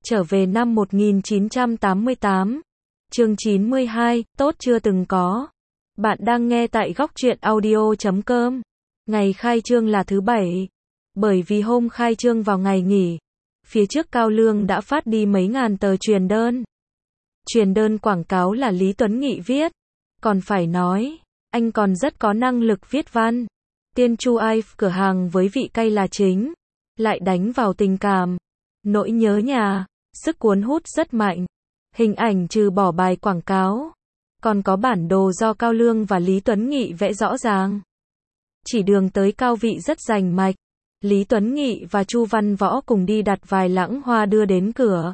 Trở về năm 1988. Chương 92, tốt chưa từng có. Bạn đang nghe tại góc truyện audio.com. Ngày khai trương là thứ Bảy. Bởi vì hôm khai trương vào ngày nghỉ, phía trước Cao Lương đã phát đi mấy ngàn tờ truyền đơn. Truyền đơn quảng cáo là Lý Tuấn Nghị viết. Còn phải nói, anh còn rất có năng lực viết văn. Tiên Chu Ai cửa hàng với vị cay là chính. Lại đánh vào tình cảm, nỗi nhớ nhà, sức cuốn hút rất mạnh. Hình ảnh trừ bỏ bài quảng cáo, còn có bản đồ do Cao Lương và Lý Tuấn Nghị vẽ rõ ràng. Chỉ đường tới cao vị rất rành mạch. Lý Tuấn Nghị và Chu Văn Võ cùng đi đặt vài lẵng hoa đưa đến cửa,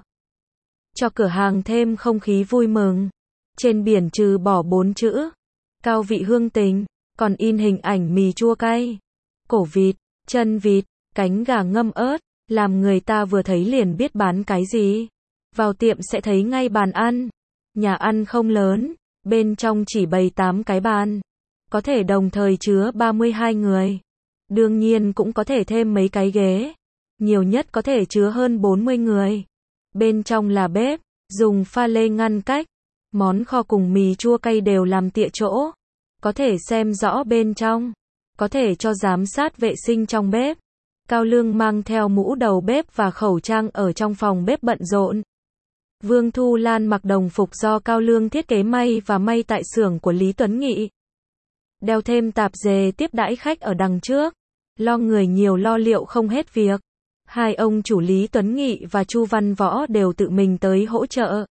cho cửa hàng thêm không khí vui mừng. Trên biển trừ bỏ 4 chữ cao vị hương tình, còn in hình ảnh mì chua cay, cổ vịt, chân vịt, cánh gà ngâm ớt, làm người ta vừa thấy liền biết bán cái gì. Vào tiệm sẽ thấy ngay bàn ăn. Nhà ăn không lớn, bên trong chỉ bày 8 cái bàn, có thể đồng thời chứa 32 người. Đương nhiên cũng có thể thêm mấy cái ghế, nhiều nhất có thể chứa hơn 40 người. Bên trong là bếp, dùng pha lê ngăn cách. Món kho cùng mì chua cay đều làm tịa chỗ, có thể xem rõ bên trong, có thể cho giám sát vệ sinh trong bếp. Cao Lương mang theo mũ đầu bếp và khẩu trang ở trong phòng bếp bận rộn. Vương Thu Lan mặc đồng phục do Cao Lương thiết kế may và may tại xưởng của Lý Tuấn Nghị. Đeo thêm tạp dề tiếp đãi khách ở đằng trước. Lo người nhiều lo liệu không hết việc. Hai ông chủ Lý Tuấn Nghị và Chu Văn Võ đều tự mình tới hỗ trợ.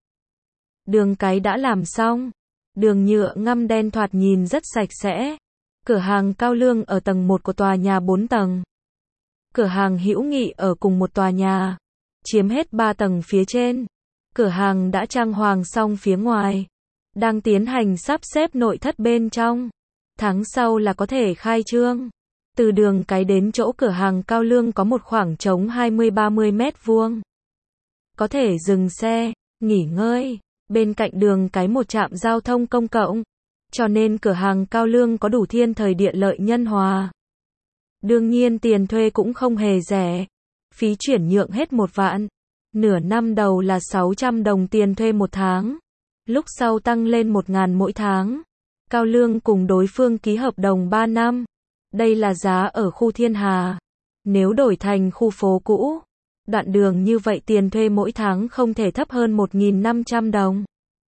Đường cái đã làm xong. Đường nhựa ngăm đen thoạt nhìn rất sạch sẽ. Cửa hàng Cao Lương ở tầng 1 của tòa nhà 4 tầng. Cửa hàng Hữu Nghị ở cùng một tòa nhà, chiếm hết 3 tầng phía trên. Cửa hàng đã trang hoàng xong phía ngoài, đang tiến hành sắp xếp nội thất bên trong. Tháng sau là có thể khai trương. Từ đường cái đến chỗ cửa hàng Cao Lương có một khoảng trống 20-30 mét vuông. Có thể dừng xe, nghỉ ngơi. Bên cạnh đường cái một trạm giao thông công cộng. Cho nên cửa hàng Cao Lương có đủ thiên thời địa lợi nhân hòa. Đương nhiên tiền thuê cũng không hề rẻ. Phí chuyển nhượng hết 1 vạn. Nửa năm đầu là 600 đồng tiền thuê 1 tháng. Lúc sau tăng lên 1.000 mỗi tháng. Cao Lương cùng đối phương ký hợp đồng 3 năm. Đây là giá ở khu Thiên Hà. Nếu đổi thành khu phố cũ, đoạn đường như vậy tiền thuê mỗi tháng không thể thấp hơn 1.500 đồng.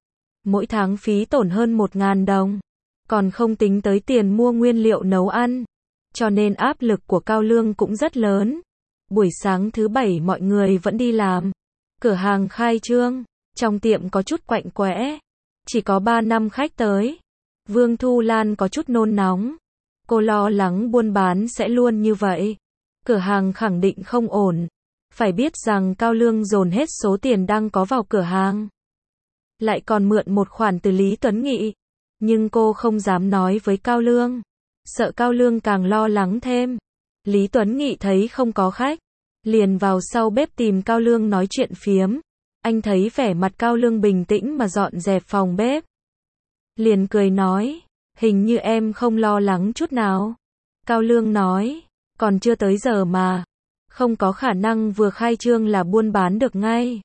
Mỗi tháng phí tổn hơn 1.000 đồng. Còn không tính tới tiền mua nguyên liệu nấu ăn. Cho nên áp lực của Cao Lương cũng rất lớn. Buổi sáng thứ Bảy mọi người vẫn đi làm. Cửa hàng khai trương, trong tiệm có chút quạnh quẽ. Chỉ có 3 năm khách tới. Vương Thu Lan có chút nôn nóng. Cô lo lắng buôn bán sẽ luôn như vậy. Cửa hàng khẳng định không ổn. Phải biết rằng Cao Lương dồn hết số tiền đang có vào cửa hàng. Lại còn mượn một khoản từ Lý Tuấn Nghị. Nhưng cô không dám nói với Cao Lương. Sợ Cao Lương càng lo lắng thêm. Lý Tuấn Nghị thấy không có khách, liền vào sau bếp tìm Cao Lương nói chuyện phiếm. Anh thấy vẻ mặt Cao Lương bình tĩnh mà dọn dẹp phòng bếp. Liền cười nói, hình như em không lo lắng chút nào. Cao Lương nói, còn chưa tới giờ mà. Không có khả năng vừa khai trương là buôn bán được ngay.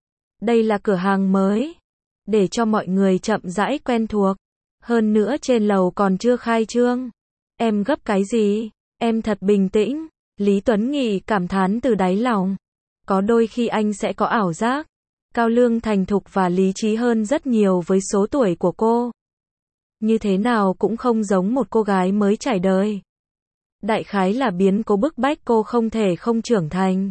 Đây là cửa hàng mới. Để cho mọi người chậm rãi quen thuộc. Hơn nữa trên lầu còn chưa khai trương. Em gấp cái gì? Em thật bình tĩnh. Lý Tuấn Nghị cảm thán từ đáy lòng. Có đôi khi anh sẽ có ảo giác. Cao Lương thành thục và lý trí hơn rất nhiều với số tuổi của cô. Như thế nào cũng không giống một cô gái mới trải đời. Đại khái là biến cố bức bách cô không thể không trưởng thành.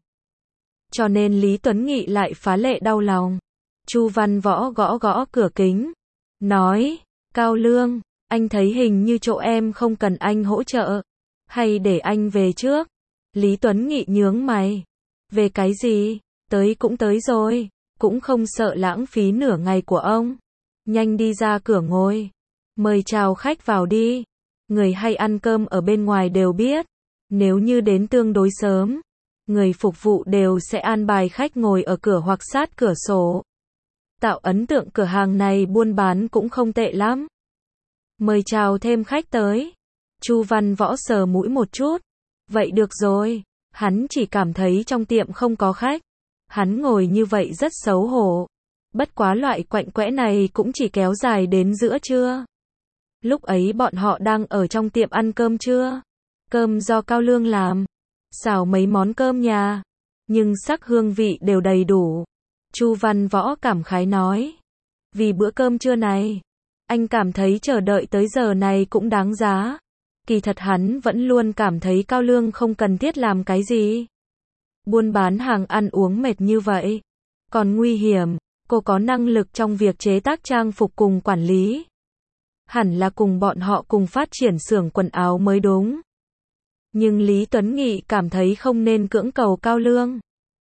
Cho nên Lý Tuấn Nghị lại phá lệ đau lòng. Chu Văn Võ gõ gõ cửa kính. Nói, Cao Lương, anh thấy hình như chỗ em không cần anh hỗ trợ. Hay để anh về trước? Lý Tuấn Nghị nhướng mày. Về cái gì? Tới cũng tới rồi. Cũng không sợ lãng phí nửa ngày của ông. Nhanh đi ra cửa ngồi. Mời chào khách vào đi. Người hay ăn cơm ở bên ngoài đều biết. Nếu như đến tương đối sớm, người phục vụ đều sẽ an bài khách ngồi ở cửa hoặc sát cửa sổ. Tạo ấn tượng cửa hàng này buôn bán cũng không tệ lắm. Mời chào thêm khách tới. Chu Văn Võ sờ mũi một chút. Vậy được rồi. Hắn chỉ cảm thấy trong tiệm không có khách. Hắn ngồi như vậy rất xấu hổ. Bất quá loại quạnh quẽ này cũng chỉ kéo dài đến giữa trưa. Lúc ấy bọn họ đang ở trong tiệm ăn cơm trưa. Cơm do Cao Lương làm. Xào mấy món cơm nhà. Nhưng sắc hương vị đều đầy đủ. Chu Văn Võ cảm khái nói. Vì bữa cơm trưa này, anh cảm thấy chờ đợi tới giờ này cũng đáng giá. Kỳ thật hắn vẫn luôn cảm thấy Cao Lương không cần thiết làm cái gì. Buôn bán hàng ăn uống mệt như vậy. Còn nguy hiểm, cô có năng lực trong việc chế tác trang phục cùng quản lý. Hẳn là cùng bọn họ cùng phát triển xưởng quần áo mới đúng. Nhưng Lý Tuấn Nghị cảm thấy không nên cưỡng cầu Cao Lương.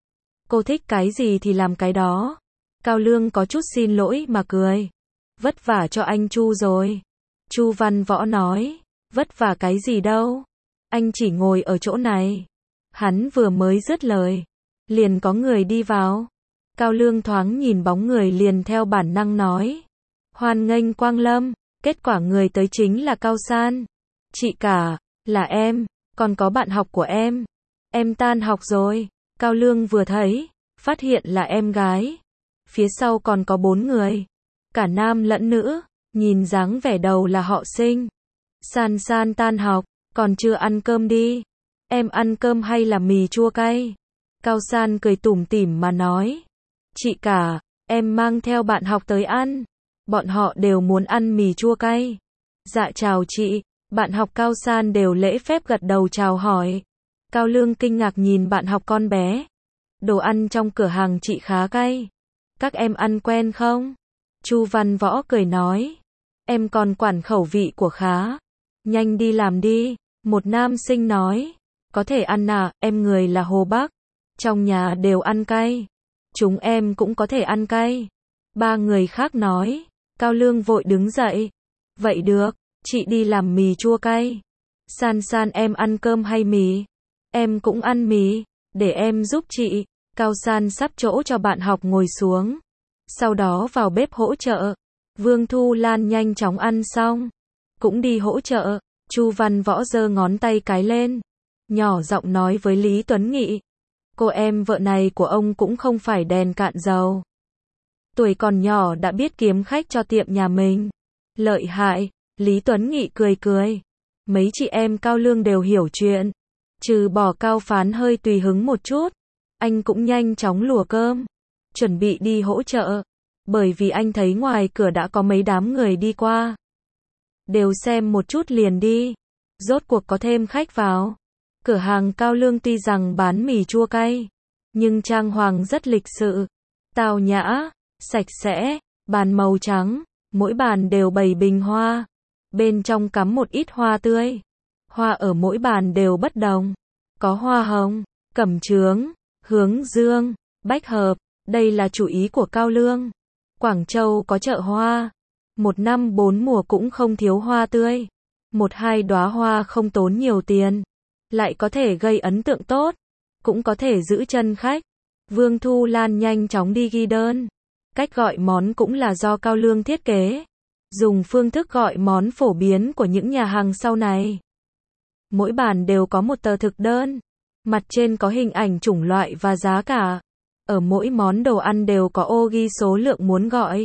Cô thích cái gì thì làm cái đó. Cao Lương có chút xin lỗi mà cười. Vất vả cho anh Chu rồi. Chu Văn Võ nói. Vất vả cái gì đâu. Anh chỉ ngồi ở chỗ này. Hắn vừa mới dứt lời. Liền có người đi vào. Cao Lương thoáng nhìn bóng người liền theo bản năng nói. Hoan nghênh Quang Lâm. Kết quả người tới chính là Cao San. Chị cả, là em, còn có bạn học của em. Em tan học rồi. Cao Lương vừa thấy, phát hiện là em gái. Phía sau còn có 4 người. Cả nam lẫn nữ, nhìn dáng vẻ đầu là họ Sinh. San San tan học, còn chưa ăn cơm đi. Em ăn cơm hay là mì chua cay? Cao San cười tủm tỉm mà nói. Chị cả, em mang theo bạn học tới ăn. Bọn họ đều muốn ăn mì chua cay. Dạ chào chị, bạn học Cao San đều lễ phép gật đầu chào hỏi. Cao Lương kinh ngạc nhìn bạn học con bé. Đồ ăn trong cửa hàng chị khá cay. Các em ăn quen không? Chu Văn Võ cười nói. Em còn quản khẩu vị của khá. Nhanh đi làm đi. Một nam sinh nói. Có thể ăn à, em người là Hồ Bắc. Trong nhà đều ăn cay. Chúng em cũng có thể ăn cay. 3 người khác nói. Cao Lương vội đứng dậy. Vậy được, chị đi làm mì chua cay. San San em ăn cơm hay mì? Em cũng ăn mì, để em giúp chị. Cao San sắp chỗ cho bạn học ngồi xuống. Sau đó vào bếp hỗ trợ. Vương Thu Lan nhanh chóng ăn xong. Cũng đi hỗ trợ. Chu Văn Võ giơ ngón tay cái lên. Nhỏ giọng nói với Lý Tuấn Nghị. Cô em vợ này của ông cũng không phải đèn cạn dầu. Tuổi còn nhỏ đã biết kiếm khách cho tiệm nhà mình. Lợi hại, Lý Tuấn Nghị cười cười. Mấy chị em Cao Lương đều hiểu chuyện. Trừ bỏ Cao Phán hơi tùy hứng một chút. Anh cũng nhanh chóng lùa cơm. Chuẩn bị đi hỗ trợ. Bởi vì anh thấy ngoài cửa đã có mấy đám người đi qua. Đều xem một chút liền đi. Rốt cuộc có thêm khách vào. Cửa hàng Cao Lương tuy rằng bán mì chua cay. Nhưng trang hoàng rất lịch sự. Tao nhã. Sạch sẽ, bàn màu trắng, mỗi bàn đều bày bình hoa. Bên trong cắm một ít hoa tươi. Hoa ở mỗi bàn đều bất đồng. Có hoa hồng, cẩm chướng, hướng dương, bách hợp. Đây là chủ ý của Cao Lương. Quảng Châu có chợ hoa. 1 năm 4 mùa cũng không thiếu hoa tươi. 1-2 đóa hoa không tốn nhiều tiền. Lại có thể gây ấn tượng tốt. Cũng có thể giữ chân khách. Vương Thu Lan nhanh chóng đi ghi đơn. Cách gọi món cũng là do Cao Lương thiết kế. Dùng phương thức gọi món phổ biến của những nhà hàng sau này. Mỗi bàn đều có một tờ thực đơn. Mặt trên có hình ảnh chủng loại và giá cả. Ở mỗi món đồ ăn đều có ô ghi số lượng muốn gọi.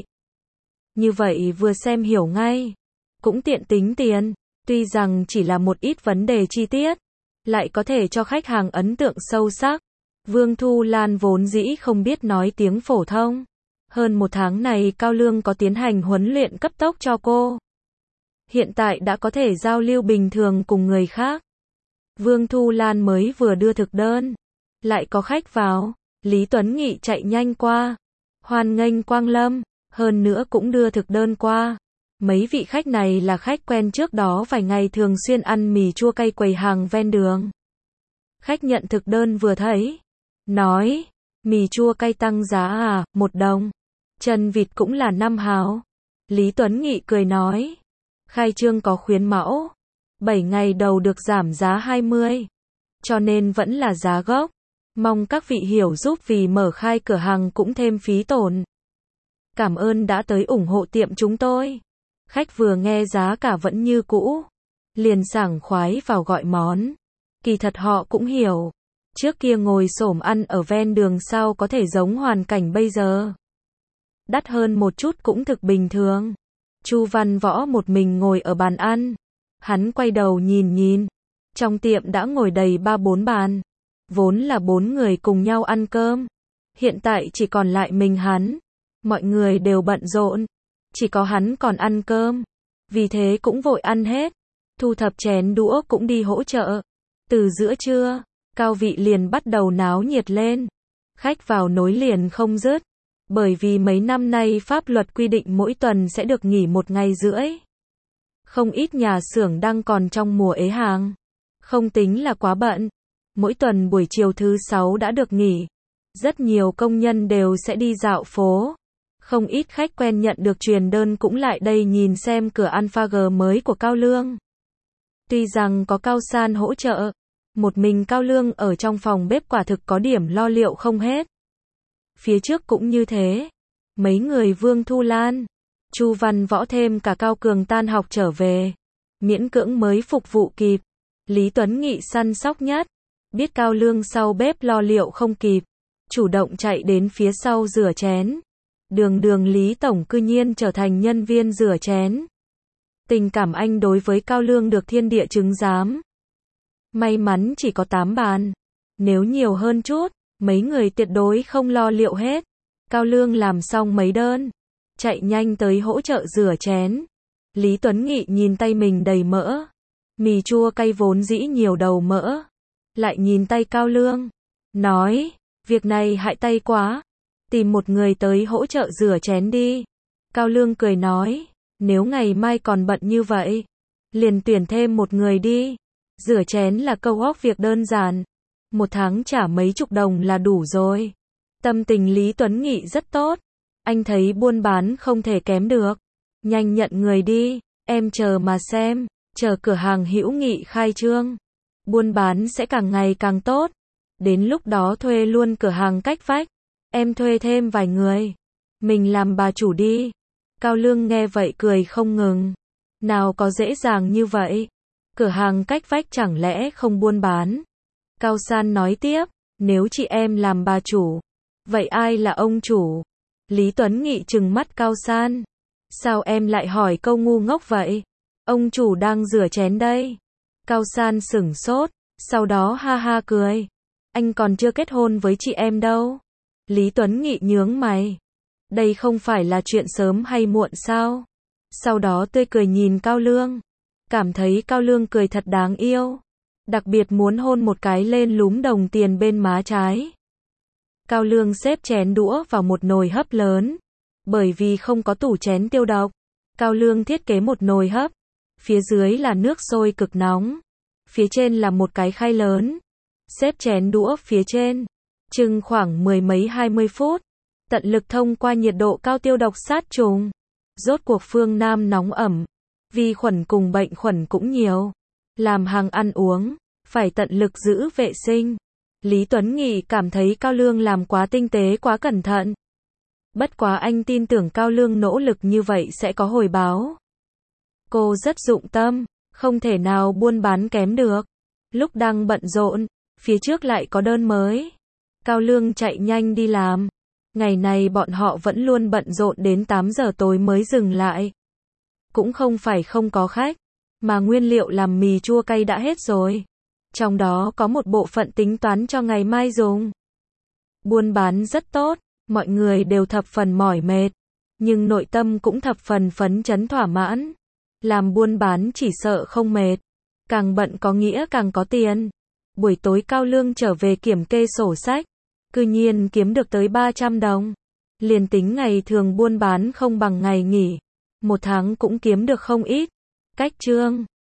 Như vậy vừa xem hiểu ngay. Cũng tiện tính tiền. Tuy rằng chỉ là một ít vấn đề chi tiết. Lại có thể cho khách hàng ấn tượng sâu sắc. Vương Thu Lan vốn dĩ không biết nói tiếng phổ thông. Hơn 1 tháng này Cao Lương có tiến hành huấn luyện cấp tốc cho cô. Hiện tại đã có thể giao lưu bình thường cùng người khác. Vương Thu Lan mới vừa đưa thực đơn. Lại có khách vào. Lý Tuấn Nghị chạy nhanh qua. Hoan nghênh Quang Lâm. Hơn nữa cũng đưa thực đơn qua. Mấy vị khách này là khách quen trước đó vài ngày thường xuyên ăn mì chua cay quầy hàng ven đường. Khách nhận thực đơn vừa thấy. Nói. Mì chua cay tăng giá à, 1 đồng. Chân vịt cũng là 5 hào. Lý Tuấn Nghị cười nói. Khai trương có khuyến mão. 7 ngày đầu được giảm giá 20. Cho nên vẫn là giá gốc. Mong các vị hiểu giúp vì mở khai cửa hàng cũng thêm phí tổn. Cảm ơn đã tới ủng hộ tiệm chúng tôi. Khách vừa nghe giá cả vẫn như cũ. Liền sảng khoái vào gọi món. Kỳ thật họ cũng hiểu. Trước kia ngồi xổm ăn ở ven đường sao có thể giống hoàn cảnh bây giờ. Đắt hơn một chút cũng thực bình thường. Chu Văn Võ một mình ngồi ở bàn ăn. Hắn quay đầu nhìn. Trong tiệm đã ngồi đầy 3-4 bàn. Vốn là 4 người cùng nhau ăn cơm. Hiện tại chỉ còn lại mình hắn. Mọi người đều bận rộn. Chỉ có hắn còn ăn cơm. Vì thế cũng vội ăn hết. Thu thập chén đũa cũng đi hỗ trợ. Từ giữa trưa, Cao Vị liền bắt đầu náo nhiệt lên. Khách vào nối liền không dứt. Bởi vì mấy năm nay pháp luật quy định mỗi tuần sẽ được nghỉ 1 ngày rưỡi. Không ít nhà xưởng đang còn trong mùa ế hàng. Không tính là quá bận. Mỗi tuần buổi chiều thứ 6 đã được nghỉ. Rất nhiều công nhân đều sẽ đi dạo phố. Không ít khách quen nhận được truyền đơn cũng lại đây nhìn xem cửa Alpha G mới của Cao Lương. Tuy rằng có Cao San hỗ trợ, một mình Cao Lương ở trong phòng bếp quả thực có điểm lo liệu không hết. Phía trước cũng như thế. Mấy người Vương Thu Lan, Chu Văn Võ thêm cả Cao Cường tan học trở về. Miễn cưỡng mới phục vụ kịp. Lý Tuấn Nghị săn sóc nhất. Biết Cao Lương sau bếp lo liệu không kịp. Chủ động chạy đến phía sau rửa chén. Đường Lý Tổng cư nhiên trở thành nhân viên rửa chén. Tình cảm anh đối với Cao Lương được thiên địa chứng giám. May mắn chỉ có 8 bàn. Nếu nhiều hơn chút, mấy người tuyệt đối không lo liệu hết. Cao Lương làm xong mấy đơn. Chạy nhanh tới hỗ trợ rửa chén. Lý Tuấn Nghị nhìn tay mình đầy mỡ. Mì chua cay vốn dĩ nhiều đầu mỡ. Lại nhìn tay Cao Lương. Nói, việc này hại tay quá. Tìm một người tới hỗ trợ rửa chén đi. Cao Lương cười nói, nếu ngày mai còn bận như vậy, liền tuyển thêm một người đi. Rửa chén là câu óc việc đơn giản. 1 tháng trả mấy chục đồng là đủ rồi. Tâm tình Lý Tuấn Nghị rất tốt. Anh thấy buôn bán không thể kém được. Nhanh nhận người đi, em chờ mà xem. Chờ cửa hàng Hữu Nghị khai trương. Buôn bán sẽ càng ngày càng tốt. Đến lúc đó thuê luôn cửa hàng cách vách. Em thuê thêm vài người. Mình làm bà chủ đi. Cao Lương nghe vậy cười không ngừng. Nào có dễ dàng như vậy. Cửa hàng cách vách chẳng lẽ không buôn bán. Cao San nói tiếp. Nếu chị em làm bà chủ. Vậy ai là ông chủ? Lý Tuấn Nghị trừng mắt Cao San. Sao em lại hỏi câu ngu ngốc vậy? Ông chủ đang rửa chén đây. Cao San sửng sốt. Sau đó ha ha cười. Anh còn chưa kết hôn với chị em đâu. Lý Tuấn Nghị nhướng mày. Đây không phải là chuyện sớm hay muộn sao? Sau đó tươi cười nhìn Cao Lương. Cảm thấy Cao Lương cười thật đáng yêu. Đặc biệt muốn hôn một cái lên lúm đồng tiền bên má trái. Cao Lương xếp chén đũa vào một nồi hấp lớn. Bởi vì không có tủ chén tiêu độc. Cao Lương thiết kế một nồi hấp. Phía dưới là nước sôi cực nóng. Phía trên là một cái khay lớn. Xếp chén đũa phía trên. Chừng khoảng 10 mấy 20 phút. Tận lực thông qua nhiệt độ cao tiêu độc sát trùng. Rốt cuộc phương Nam nóng ẩm. Vi khuẩn cùng bệnh khuẩn cũng nhiều. Làm hàng ăn uống. Phải tận lực giữ vệ sinh. Lý Tuấn Nghị cảm thấy Cao Lương làm quá tinh tế quá cẩn thận. Bất quá anh tin tưởng Cao Lương nỗ lực như vậy sẽ có hồi báo. Cô rất dụng tâm. Không thể nào buôn bán kém được. Lúc đang bận rộn. Phía trước lại có đơn mới. Cao Lương chạy nhanh đi làm. Ngày này bọn họ vẫn luôn bận rộn đến 8 giờ tối mới dừng lại. Cũng không phải không có khách, mà nguyên liệu làm mì chua cay đã hết rồi. Trong đó có một bộ phận tính toán cho ngày mai dùng. Buôn bán rất tốt, mọi người đều thập phần mỏi mệt, nhưng nội tâm cũng thập phần phấn chấn thỏa mãn. Làm buôn bán chỉ sợ không mệt, càng bận có nghĩa càng có tiền. Buổi tối Cao Lương trở về kiểm kê sổ sách, cư nhiên kiếm được tới 300 đồng. Liền tính ngày thường buôn bán không bằng ngày nghỉ, 1 tháng cũng kiếm được không ít. Cách chương